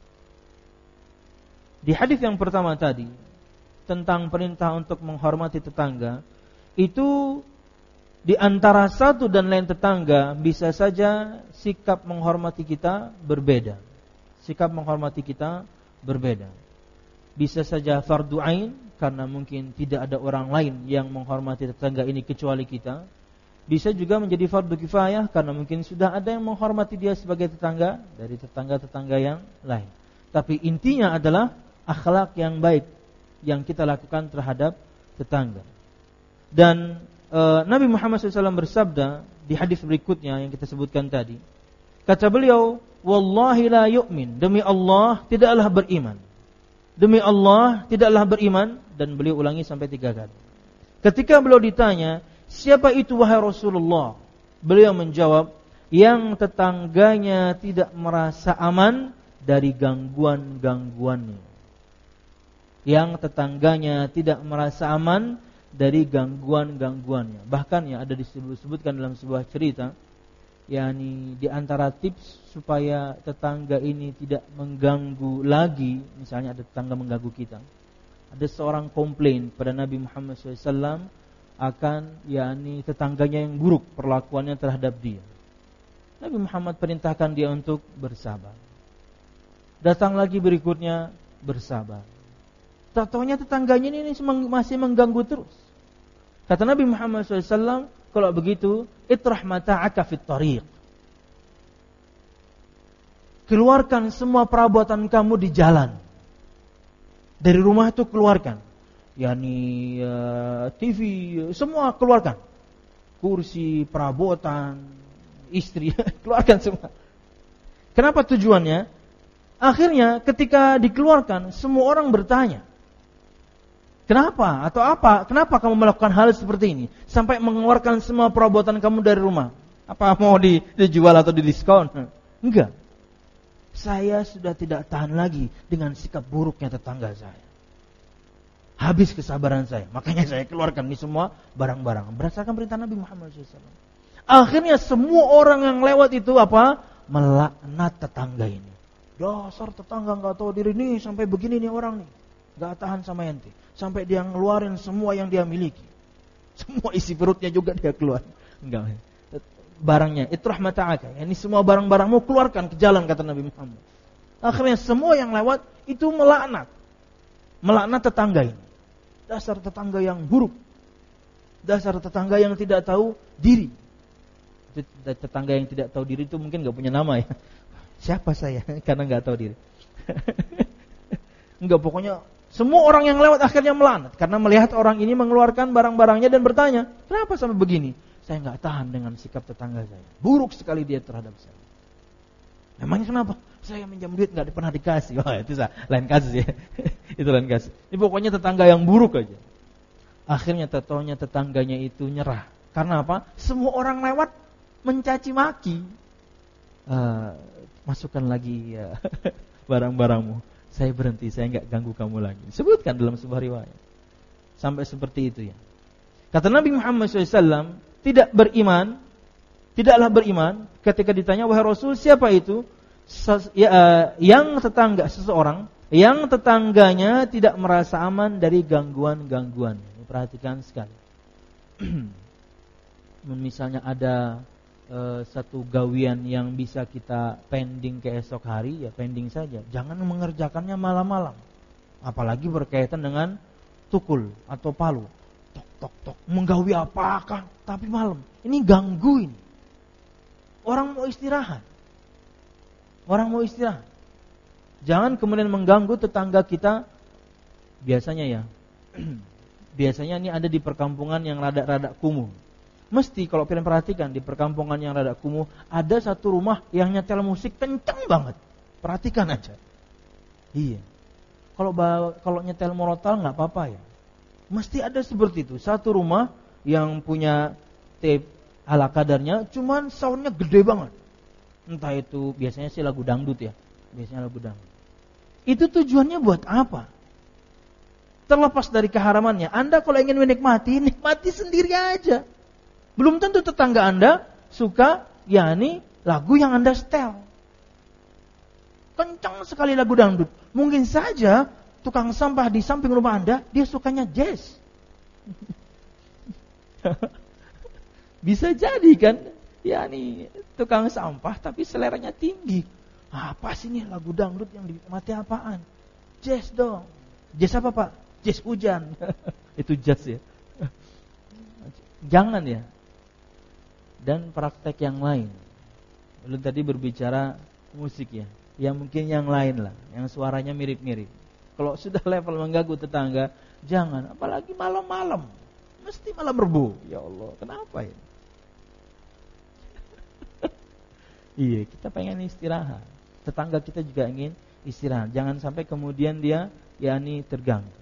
Di hadis yang pertama tadi tentang perintah untuk menghormati tetangga, itu di antara satu dan lain tetangga bisa saja sikap menghormati kita berbeda. sikap menghormati kita berbeda. Bisa saja fardu ain karena mungkin tidak ada orang lain yang menghormati tetangga ini kecuali kita. Bisa juga menjadi fardu kifayah karena mungkin sudah ada yang menghormati dia sebagai tetangga dari tetangga-tetangga yang lain. Tapi intinya adalah akhlak yang baik yang kita lakukan terhadap tetangga. Dan e, Nabi Muhammad shallallahu alaihi wasallam bersabda di hadis berikutnya yang kita sebutkan tadi. Kata beliau, "Wallahi la yu'min." Demi Allah tidaklah beriman. Demi Allah tidaklah beriman. Dan beliau ulangi sampai tiga kali. Ketika beliau ditanya, "Siapa itu wahai Rasulullah?" Beliau menjawab, "Yang tetangganya tidak merasa aman dari gangguan-gangguannya." Yang tetangganya tidak merasa aman dari gangguan-gangguannya. Bahkan ya ada disebutkan dalam sebuah cerita, yakni di antara tips supaya tetangga ini tidak mengganggu lagi, misalnya ada tetangga mengganggu kita. Ada seorang komplain pada Nabi Muhammad shallallahu alaihi wasallam akan yakni tetangganya yang buruk perlakuannya terhadap dia. Nabi Muhammad perintahkan dia untuk bersabar. Datang lagi berikutnya, bersabar. Tak taunya tetangganya ini masih mengganggu terus. Kata Nabi Muhammad shallallahu alaihi wasallam, kalau begitu, itrah mata'aka fit tariq. Keluarkan semua perabotan kamu di jalan. Dari rumah itu keluarkan. Yani uh, T V, semua keluarkan. Kursi, perabotan, istri, keluarkan semua. Kenapa tujuannya? Akhirnya ketika dikeluarkan, semua orang bertanya, kenapa atau apa? Kenapa kamu melakukan hal seperti ini? Sampai mengeluarkan semua perabotan kamu dari rumah. Apa mau di, dijual atau didiskon? Enggak. Saya sudah tidak tahan lagi dengan sikap buruknya tetangga saya. Habis kesabaran saya. Makanya saya keluarkan ini semua barang-barang. Berdasarkan perintah Nabi Muhammad shallallahu alaihi wasallam. Akhirnya semua orang yang lewat itu apa? Melaknat tetangga ini. Dasar tetangga enggak tahu diri nih, sampai begini nih orang nih. Enggak tahan sama ente. Sampai dia ngeluarin semua yang dia miliki. Semua isi perutnya juga dia keluar. Enggak. Barangnya, itrah mata'aka. Ini semua barang-barangmu keluarkan ke jalan, kata Nabi Muhammad. Akhirnya semua yang lewat itu melaknat. Melaknat tetangga ini. Dasar tetangga yang buruk. Dasar tetangga yang tidak tahu diri. Tetangga yang tidak tahu diri itu mungkin enggak punya nama ya. Siapa saya? Karena enggak tahu diri. Enggak, pokoknya semua orang yang lewat akhirnya melaknat karena melihat orang ini mengeluarkan barang-barangnya dan bertanya, kenapa sampai begini? Saya enggak tahan dengan sikap tetangga saya. Buruk sekali dia terhadap saya. Memangnya kenapa? Saya minjam duit enggak pernah dikasih. Wah, itu sah, lain kasus ya. Itu lain kasus. Ini pokoknya tetangga yang buruk aja. Akhirnya tetonya tetangganya itu nyerah. Karena apa? Semua orang lewat mencaci maki. Uh, masukkan lagi ya, barang-barangmu. Saya berhenti, saya enggak ganggu kamu lagi. Sebutkan dalam sebuah riwayat. Sampai seperti itu ya. Kata Nabi Muhammad shallallahu alaihi wasallam, tidak beriman, tidaklah beriman ketika ditanya, wahai Rasul, siapa itu? Yang tetangga, seseorang yang tetangganya tidak merasa aman dari gangguan-gangguan. Perhatikan sekali. Misalnya ada e, satu gawian yang bisa kita pending ke esok hari, ya pending saja. Jangan mengerjakannya malam-malam. Apalagi berkaitan dengan tukul atau palu. Tok tok tok, menggawi apakah? Tapi malam. Ini ganggu ini. Orang mau istirahat. Orang mau istirahat. Jangan kemudian mengganggu tetangga kita. Biasanya ya. Biasanya ini ada di perkampungan yang rada-rada kumuh. Mesti kalau kalian perhatikan di perkampungan yang rada kumuh, ada satu rumah yang nyetel musik kencang banget. Perhatikan aja. Iya. Kalau kalau nyetel murotal enggak apa-apa ya. Mesti ada seperti itu. Satu rumah yang punya tape ala kadarnya, cuman soundnya gede banget. Entah itu biasanya sih lagu dangdut ya. Biasanya lagu dangdut. Itu tujuannya buat apa? Terlepas dari keharamannya, Anda kalau ingin menikmati, nikmati sendiri aja. Belum tentu tetangga Anda suka yakni lagu yang Anda setel. Kencang sekali lagu dangdut. Mungkin saja tukang sampah di samping rumah Anda, dia sukanya jazz. Bisa jadi kan, yakni tukang sampah tapi seleranya tinggi. Apa sih nih lagu dangdut yang dinikmati apaan? Jazz dong. Jazz apa Pak? Jazz hujan. Itu jazz ya. Jangan ya. Dan praktek yang lain. Belum tadi berbicara musik ya. Ya mungkin yang lain lah, yang suaranya mirip-mirip. Kalau sudah level mengganggu tetangga, jangan. Apalagi malam-malam. Mesti malam Rebu. Ya Allah, kenapa ya? Iya, kita pengen istirahat. Tetangga kita juga ingin istirahat. Jangan sampai kemudian dia yakni terganggu.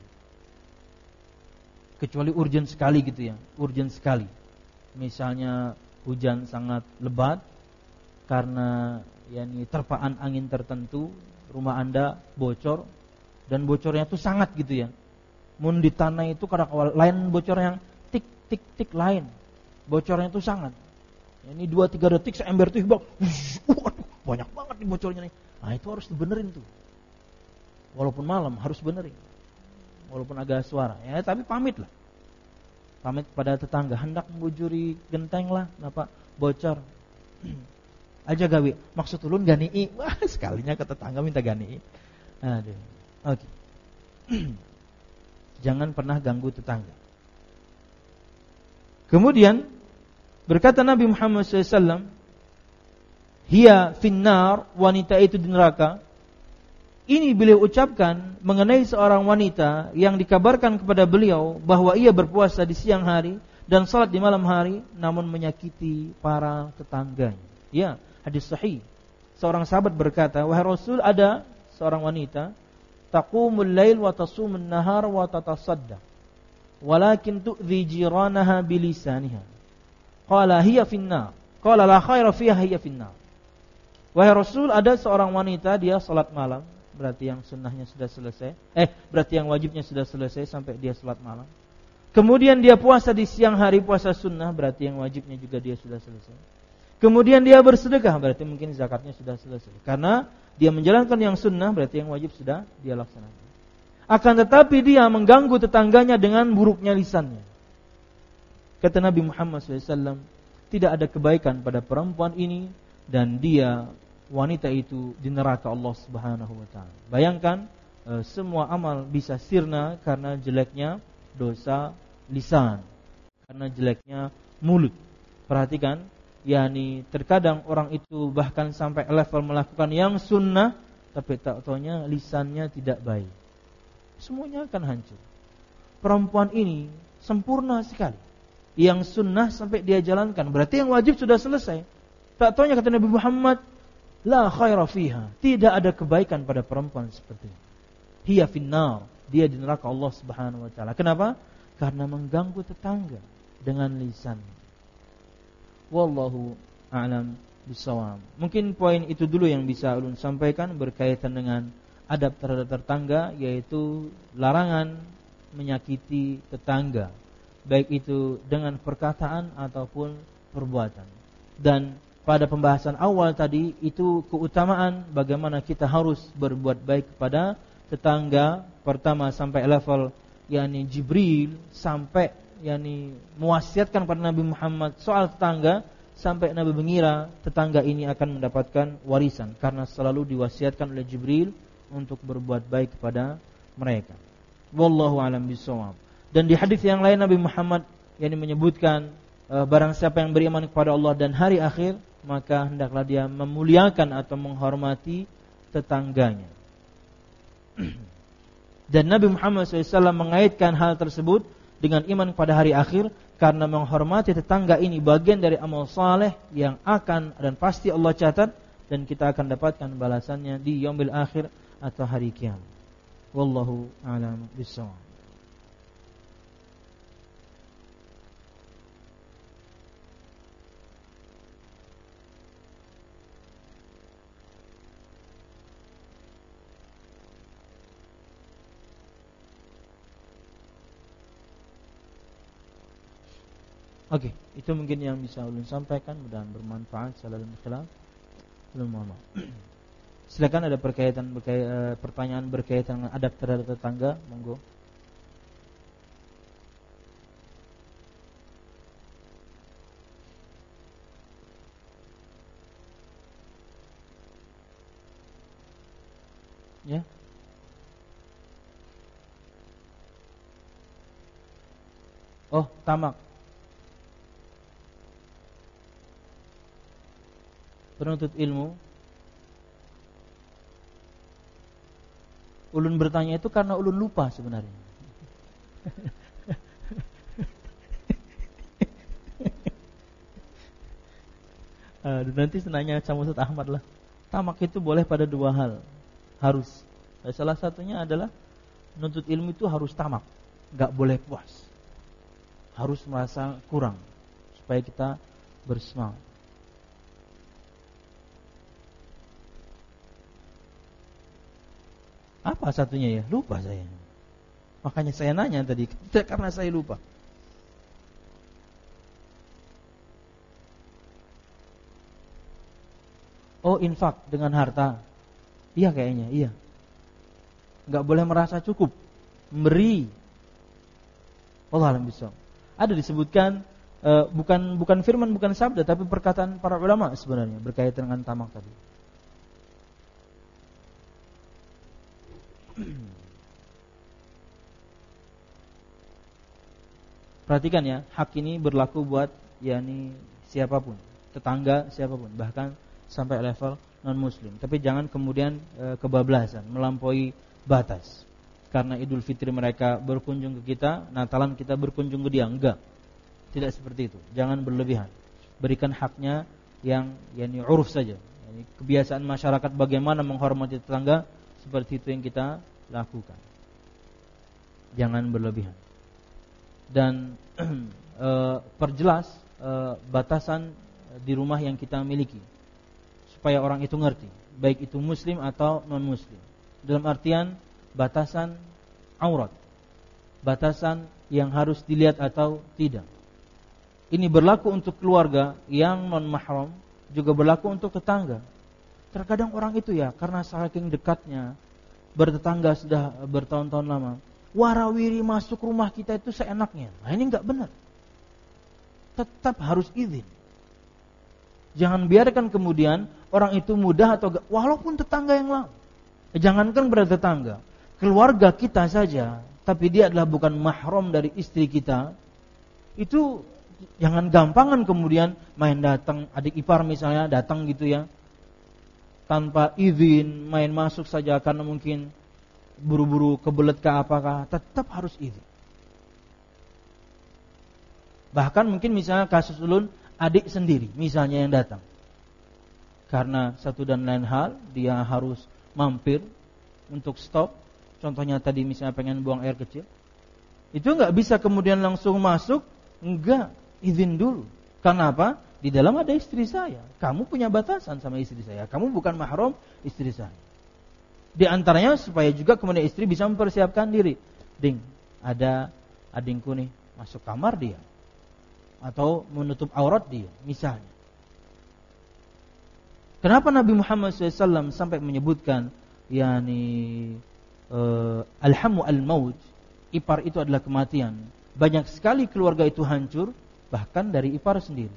Kecuali urgent sekali gitu ya, urgent sekali. Misalnya hujan sangat lebat karena yakni terpaan angin tertentu, rumah Anda bocor dan bocornya itu sangat gitu ya. Mun di tanah itu kadang lain bocor yang tik tik tik lain. Bocornya itu sangat. Ini dua tiga detik seember tuh bang. Waduh, banyak banget nih bocornya nih. Nah, itu harus dibenerin tuh. Walaupun malam harus benerin. Walaupun agak suara ya, tapi pamit lah. Pamit pada tetangga, hendak membujuri genteng lah, kenapa bocor. Aja gawe, maksud ulun gani. Wah, sekalinya ke tetangga minta gani. Aduh. Oke. Okay. Jangan pernah ganggu tetangga. Kemudian berkata Nabi Muhammad shallallahu alaihi wasallam, hiya finnar, wanita itu di neraka. Ini beliau ucapkan mengenai seorang wanita yang dikabarkan kepada beliau bahwa ia berpuasa di siang hari dan salat di malam hari, namun menyakiti para tetangganya. Ya, hadis sahih. Seorang sahabat berkata, wahai Rasul, ada seorang wanita taqumul lail wa tasumun nahar wa tatasaddaq, walakin tu'dhi jiranaha bilisaniha. Qala hiya finnar. Qala la khaira fiha hiya finnar. Wahai Rasul, ada seorang wanita dia salat malam, berarti yang sunnahnya sudah selesai. Eh, berarti yang wajibnya sudah selesai sampai dia salat malam. Kemudian dia puasa di siang hari, puasa sunnah, berarti yang wajibnya juga dia sudah selesai. Kemudian dia bersedekah, berarti mungkin zakatnya sudah selesai. Karena dia menjalankan yang sunnah, berarti yang wajib sudah dia laksanakan. Akan tetapi dia mengganggu tetangganya dengan buruknya lisannya. Kata Nabi Muhammad shallallahu alaihi wasallam, tidak ada kebaikan pada perempuan ini dan dia, wanita itu, di neraka Allah Subhanahu wa taala. Bayangkan e, semua amal bisa sirna karena jeleknya dosa lisan, karena jeleknya mulut. Perhatikan, yakni terkadang orang itu bahkan sampai level melakukan yang sunnah, tapi tak taunya lisannya tidak baik. Semuanya akan hancur. Perempuan ini sempurna sekali. Yang sunnah sampai dia jalankan, berarti yang wajib sudah selesai. Tak taunya kata Nabi Muhammad, la khaira fiha, tidak ada kebaikan pada perempuan seperti ini. Hiya finnar, dia di neraka Allah Subhanahu wa taala. Kenapa? Karena mengganggu tetangga dengan lisannya. Wallahu a'lam bishawab. Mungkin poin itu dulu yang bisa ulun sampaikan berkaitan dengan adab terhadap tetangga, yaitu larangan menyakiti tetangga, baik itu dengan perkataan ataupun perbuatan. Dan pada pembahasan awal tadi itu keutamaan bagaimana kita harus berbuat baik kepada tetangga, pertama sampai level yakni Jibril sampai yakni mewasiatkan pada Nabi Muhammad soal tetangga, sampai Nabi mengira tetangga ini akan mendapatkan warisan karena selalu diwasiatkan oleh Jibril untuk berbuat baik kepada mereka. Wallahu a'lam bishawab. Dan di hadis yang lain Nabi Muhammad yakni menyebutkan e, barang siapa yang beriman kepada Allah dan hari akhir, maka hendaklah dia memuliakan atau menghormati tetangganya. Dan Nabi Muhammad shallallahu alaihi wasallam mengaitkan hal tersebut dengan iman pada hari akhir, karena menghormati tetangga ini bagian dari amal saleh yang akan dan pasti Allah catat dan kita akan dapatkan balasannya di yaumil akhir atau hari kiamat. Wallahu a'lam bishawab. Oke, okay, itu mungkin yang bisa ulun sampaikan, mudah-mudahan bermanfaat. Salam khilaf. Ulun mohon maaf. Silakan ada berkaitan berkaitan pertanyaan berkaitan dengan adab terhadap tetangga, monggo. Oh, tamak. Penuntut ilmu, ulun bertanya itu karena ulun lupa sebenarnya. uh, nanti senanya sama Ustaz Ahmad lah. Tamak itu boleh pada dua hal, harus. Salah satunya adalah menuntut ilmu itu harus tamak, nggak boleh puas, harus merasa kurang supaya kita bersemangat. Apa satunya ya? Lupa saya. Makanya saya nanya tadi, karena saya lupa. Oh, infak dengan harta. Iya kayaknya, iya. Enggak boleh merasa cukup, memberi. Wallahu a'lam bishawab. Ada disebutkan uh, bukan bukan firman, bukan sabda, tapi perkataan para ulama sebenarnya berkaitan dengan tamak tadi. Perhatikan ya, hak ini berlaku buat yakni siapapun, tetangga siapapun, bahkan sampai level non muslim. Tapi jangan kemudian e, kebablasan, melampaui batas. Karena Idul Fitri mereka berkunjung ke kita, Natalan kita berkunjung ke dia, enggak. Tidak seperti itu. Jangan berlebihan. Berikan haknya yang yakni uruf saja. Yani kebiasaan masyarakat bagaimana menghormati tetangga, seperti itu yang kita lakukan. Jangan berlebihan. Dan e, perjelas e, batasan di rumah yang kita miliki, supaya orang itu ngerti, baik itu muslim atau non muslim. Dalam artian batasan aurat, batasan yang harus dilihat atau tidak. Ini berlaku untuk keluarga yang non mahram, juga berlaku untuk tetangga. Terkadang orang itu ya, karena saking dekatnya, bertetangga sudah bertahun-tahun lama, warawiri masuk rumah kita itu seenaknya. Nah ini enggak benar. Tetap harus izin. Jangan biarkan kemudian orang itu mudah atau enggak, walaupun tetangga yang lama. Jangankan bertetangga, keluarga kita saja, tapi dia adalah bukan mahram dari istri kita, itu jangan gampangan kemudian main datang, adik ipar misalnya datang gitu ya, tanpa izin, main masuk saja karena mungkin buru-buru kebelet ke apakah, tetap harus izin. Bahkan mungkin misalnya kasus ulun, adik sendiri misalnya yang datang, karena satu dan lain hal dia harus mampir untuk stop. Contohnya tadi misalnya pengen buang air kecil, itu enggak bisa kemudian langsung masuk, enggak, izin dulu. Karena apa? Di dalam ada istri saya, kamu punya batasan sama istri saya, kamu bukan mahram istri saya. Di antaranya supaya juga kemudian istri bisa mempersiapkan diri. Ding, ada adingku nih masuk kamar dia, atau menutup aurat dia misalnya. Kenapa Nabi Muhammad shallallahu alaihi wasallam sampai menyebutkan yakni uh, alhamu al-maut, ipar itu adalah kematian. Banyak sekali keluarga itu hancur, bahkan dari ipar sendiri.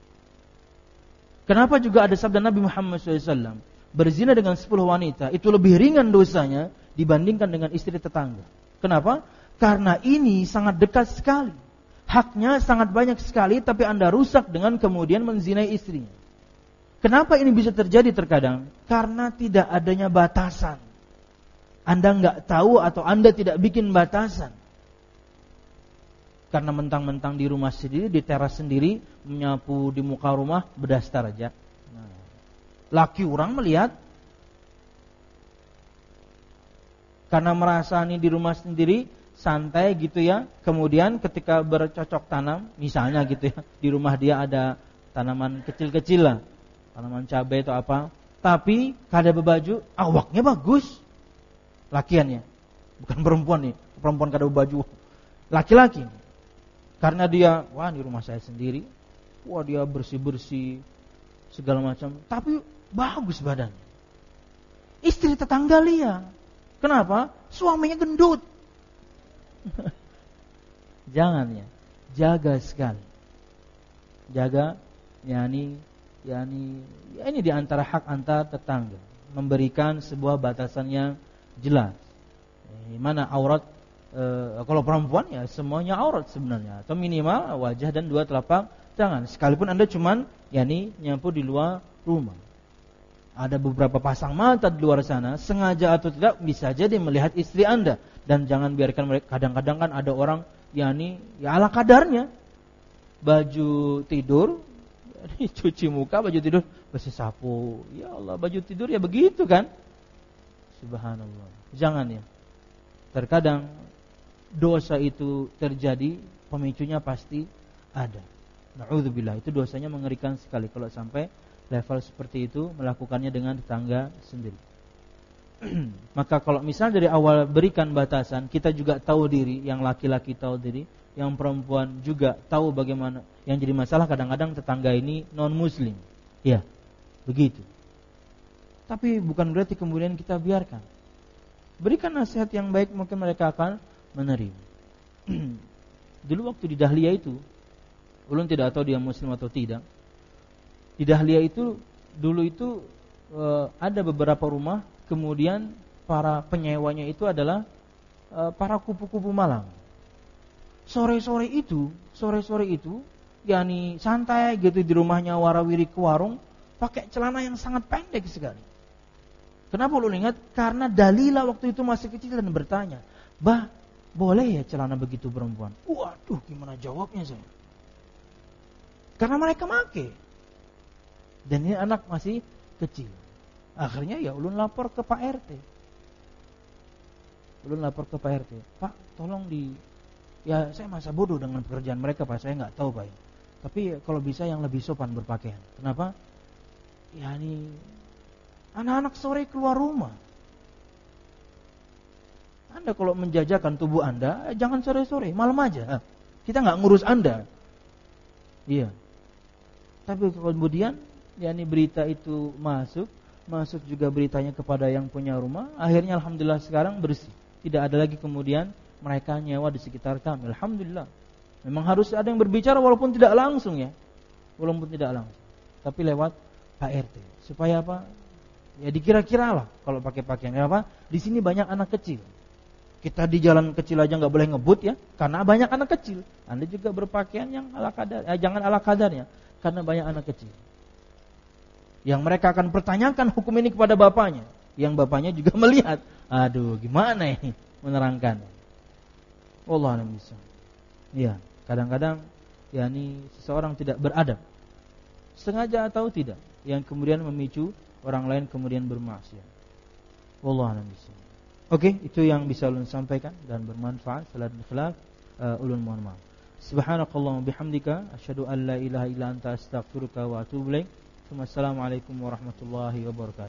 Kenapa juga ada sabda Nabi Muhammad shallallahu alaihi wasallam, berzina dengan sepuluh wanita itu lebih ringan dosanya dibandingkan dengan istri tetangga. Kenapa? Karena ini sangat dekat sekali, haknya sangat banyak sekali, tapi Anda rusak dengan kemudian menzinai istrinya. Kenapa ini bisa terjadi terkadang? Karena tidak adanya batasan. Anda enggak tahu atau Anda tidak bikin batasan. Karena mentang-mentang di rumah sendiri, di teras sendiri, menyapu di muka rumah, berdastar aja. Nah, laki orang melihat, karena merasa ini di rumah sendiri, santai gitu ya. Kemudian ketika bercocok tanam, misalnya gitu ya, di rumah dia ada tanaman kecil-kecil lah, tanaman cabai atau apa, tapi kada berbaju, awaknya bagus, lakiannya, bukan perempuan nih, perempuan kada berbaju, laki-laki. Karena dia, wah di rumah saya sendiri, wah dia bersih-bersih segala macam, tapi bagus badannya. Istri tetangga lihat, kenapa? Suaminya gendut. Jangan ya, jaga sekali, jaga, yakni, yakni, ya ini di antara hak antar tetangga, memberikan sebuah batasan yang jelas. Mana aurat e, kalau perempuan ya semuanya aurat sebenarnya, atau minimal wajah dan dua telapak tangan. Sekalipun Anda cuman yakni nyapu di luar rumah. Ada beberapa pasang mata di luar sana, sengaja atau tidak bisa jadi melihat istri Anda. Dan jangan biarkan mereka, kadang-kadang kan ada orang yakni ya ala kadarnya. Baju tidur cuci muka, baju tidur bersih sapu. Ya Allah, baju tidur ya begitu kan? Subhanallah. Jangan ya. Terkadang dosa itu terjadi, pemicunya pasti ada. Na'udzubillah, itu dosanya mengerikan sekali kalau sampai level seperti itu melakukannya dengan tetangga sendiri. Maka kalau misal dari awal berikan batasan, kita juga tahu diri, yang laki-laki tahu diri, yang perempuan juga tahu bagaimana. Yang jadi masalah kadang-kadang tetangga ini non muslim. Ya, begitu. Tapi bukan berarti kemudian kita biarkan. Berikan nasihat yang baik, mungkin mereka akan menerima. Dulu waktu di Dahlia itu, ulun tidak tahu dia muslim atau tidak. Di Dahlia itu dulu itu e, ada beberapa rumah, kemudian para penyewanya itu adalah e, para kupu-kupu malang. Sore-sore itu, sore-sore itu, yakni santai gitu di rumahnya warawiri ke warung, pakai celana yang sangat pendek sekali. Kenapa lu ingat? Karena Dalila waktu itu masih kecil dan bertanya, "Bah, boleh ya celana begitu perempuan?" Waduh, gimana jawabnya saya? Karena mereka make. Dan ini anak masih kecil. Akhirnya ya ulun lapor ke Pak R T. Ulun lapor ke Pak R T. "Pak, tolong di ya saya masa bodoh dengan pekerjaan mereka, Pak. Saya enggak tahu, Pak. Tapi kalau bisa yang lebih sopan berpakaian." Kenapa? Ya ini anak-anak sore keluar rumah. Anda kalau menjajakan tubuh Anda, jangan sore-sore, malam aja. Kita enggak ngurus Anda. Iya. Tapi kemudian yakni berita itu masuk, masuk juga beritanya kepada yang punya rumah. Akhirnya alhamdulillah sekarang bersih. Tidak ada lagi kemudian mereka nyewa di sekitar kami. Alhamdulillah. Memang harus ada yang berbicara walaupun tidak langsung ya. Walaupun tidak langsung. Tapi lewat Pak R T. Supaya apa? Ya dikira-kira lah kalau pakai pakaian. Kenapa? Di sini banyak anak kecil. Kita di jalan kecil aja nggak boleh ngebut ya, karena banyak anak kecil. Anda juga berpakaian yang ala kadar, eh, jangan ala kadarnya, karena banyak anak kecil. Yang mereka akan pertanyakan hukum ini kepada bapaknya, yang bapaknya juga melihat. Aduh, gimana ini menerangkan? Wallahu a'lam bishawab. Ya, kadang-kadang ya ini seseorang tidak beradab, sengaja atau tidak, yang kemudian memicu orang lain kemudian bermaksiat. Wallahu a'lam bishawab. Oke, itu yang bisa ulun sampaikan dan bermanfaat. Salat khilaf, uh, ulun mohon maaf. Subhanakallahumma bihamdika asyhadu an la ilaha illa anta astaghfiruka wa atubu ilaik. Wassalamualaikum warahmatullahi wabarakatuh.